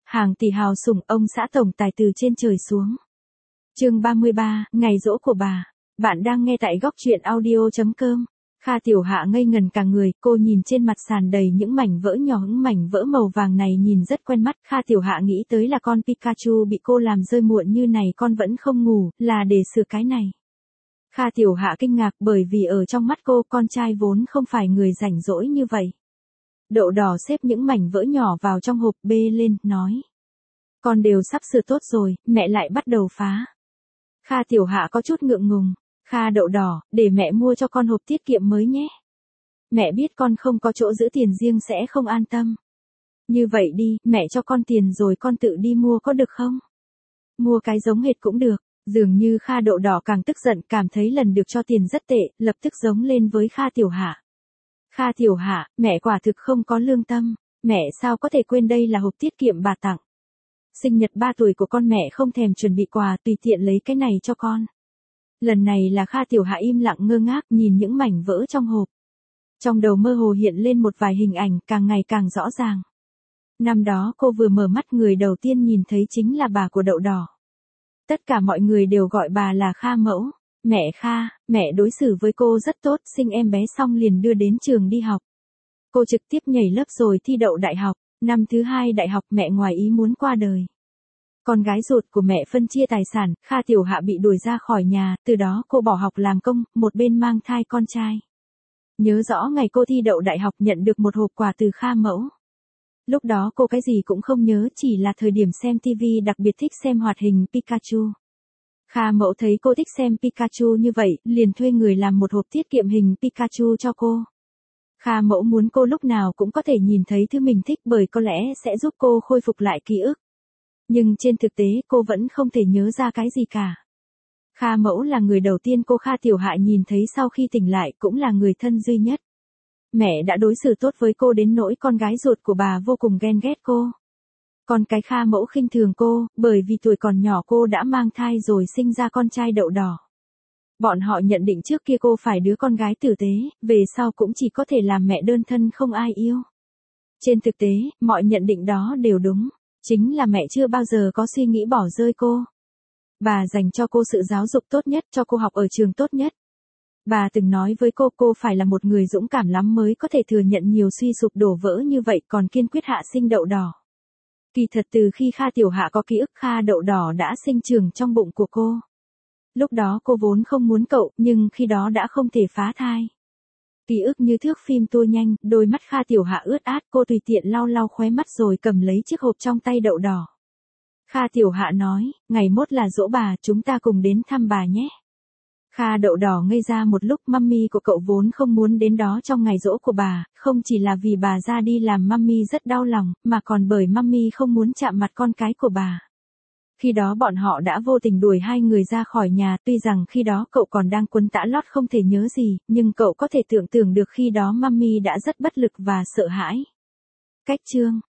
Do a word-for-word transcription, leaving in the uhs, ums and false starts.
Hàng tỷ hào sủng ông xã tổng tài từ trên trời xuống. Chương ba mươi ba, ngày giỗ của bà. Bạn đang nghe tại góc truyện audio chấm com. Kha Tiểu Hạ ngây ngần cả người, cô nhìn trên mặt sàn đầy những mảnh vỡ nhỏ, những mảnh vỡ màu vàng này nhìn rất quen mắt. Kha Tiểu Hạ nghĩ tới là con Pikachu bị cô làm rơi muộn như này, con vẫn không ngủ, là để sửa cái này. Kha Tiểu Hạ kinh ngạc bởi vì ở trong mắt cô, con trai vốn không phải người rảnh rỗi như vậy. Đậu đỏ xếp những mảnh vỡ nhỏ vào trong hộp bê lên, nói. Con đều sắp sửa tốt rồi, mẹ lại bắt đầu phá. Kha Tiểu Hạ có chút ngượng ngùng. Kha đậu đỏ, để mẹ mua cho con hộp tiết kiệm mới nhé. Mẹ biết con không có chỗ giữ tiền riêng sẽ không an tâm. Như vậy đi, mẹ cho con tiền rồi con tự đi mua có được không? Mua cái giống hệt cũng được. Dường như Kha đậu đỏ càng tức giận, cảm thấy lần được cho tiền rất tệ, lập tức giống lên với Kha Tiểu Hạ. Kha Tiểu Hạ, mẹ quả thực không có lương tâm. Mẹ sao có thể quên đây là hộp tiết kiệm bà tặng. Sinh nhật ba tuổi của con mẹ không thèm chuẩn bị quà, tùy tiện lấy cái này cho con. Lần này là Kha Tiểu Hạ im lặng ngơ ngác nhìn những mảnh vỡ trong hộp. Trong đầu mơ hồ hiện lên một vài hình ảnh càng ngày càng rõ ràng. Năm đó cô vừa mở mắt, người đầu tiên nhìn thấy chính là bà của đậu đỏ. Tất cả mọi người đều gọi bà là Kha mẫu. Mẹ Kha, mẹ đối xử với cô rất tốt, sinh em bé xong liền đưa đến trường đi học. Cô trực tiếp nhảy lớp rồi thi đậu đại học. Năm thứ hai đại học mẹ ngoài ý muốn qua đời. Con gái ruột của mẹ phân chia tài sản, Kha Tiểu Hạ bị đuổi ra khỏi nhà, từ đó cô bỏ học làm công, một bên mang thai con trai. Nhớ rõ ngày cô thi đậu đại học nhận được một hộp quà từ Kha mẫu. Lúc đó cô cái gì cũng không nhớ, chỉ là thời điểm xem tivi đặc biệt thích xem hoạt hình Pikachu. Kha mẫu thấy cô thích xem Pikachu như vậy, liền thuê người làm một hộp tiết kiệm hình Pikachu cho cô. Kha mẫu muốn cô lúc nào cũng có thể nhìn thấy thứ mình thích bởi có lẽ sẽ giúp cô khôi phục lại ký ức. Nhưng trên thực tế cô vẫn không thể nhớ ra cái gì cả. Kha mẫu là người đầu tiên cô Kha Tiểu Hạ nhìn thấy sau khi tỉnh lại, cũng là người thân duy nhất. Mẹ đã đối xử tốt với cô đến nỗi con gái ruột của bà vô cùng ghen ghét cô. Còn cái Kha mẫu khinh thường cô, bởi vì tuổi còn nhỏ cô đã mang thai rồi sinh ra con trai đậu đỏ. Bọn họ nhận định trước kia cô phải đứa con gái tử tế, về sau cũng chỉ có thể làm mẹ đơn thân không ai yêu. Trên thực tế, mọi nhận định đó đều đúng. Chính là mẹ chưa bao giờ có suy nghĩ bỏ rơi cô. Bà dành cho cô sự giáo dục tốt nhất, cho cô học ở trường tốt nhất. Bà từng nói với cô, cô phải là một người dũng cảm lắm mới có thể thừa nhận nhiều suy sụp đổ vỡ như vậy, còn kiên quyết hạ sinh đậu đỏ. Kỳ thật từ khi Kha Tiểu Hạ có ký ức, Kha đậu đỏ đã sinh trưởng trong bụng của cô. Lúc đó cô vốn không muốn cậu, nhưng khi đó đã không thể phá thai. Ký ức như thước phim tua nhanh, đôi mắt Kha Tiểu Hạ ướt át, cô tùy tiện lau lau khóe mắt rồi cầm lấy chiếc hộp trong tay đậu đỏ. Kha Tiểu Hạ nói, ngày mốt là giỗ bà, chúng ta cùng đến thăm bà nhé. Kha đậu đỏ ngây ra một lúc, mummy của cậu vốn không muốn đến đó trong ngày giỗ của bà, không chỉ là vì bà ra đi làm mummy rất đau lòng, mà còn bởi mummy không muốn chạm mặt con cái của bà. Khi đó bọn họ đã vô tình đuổi hai người ra khỏi nhà, tuy rằng khi đó cậu còn đang quấn tã lót không thể nhớ gì, nhưng cậu có thể tưởng tượng được khi đó mummy đã rất bất lực và sợ hãi. Cách chương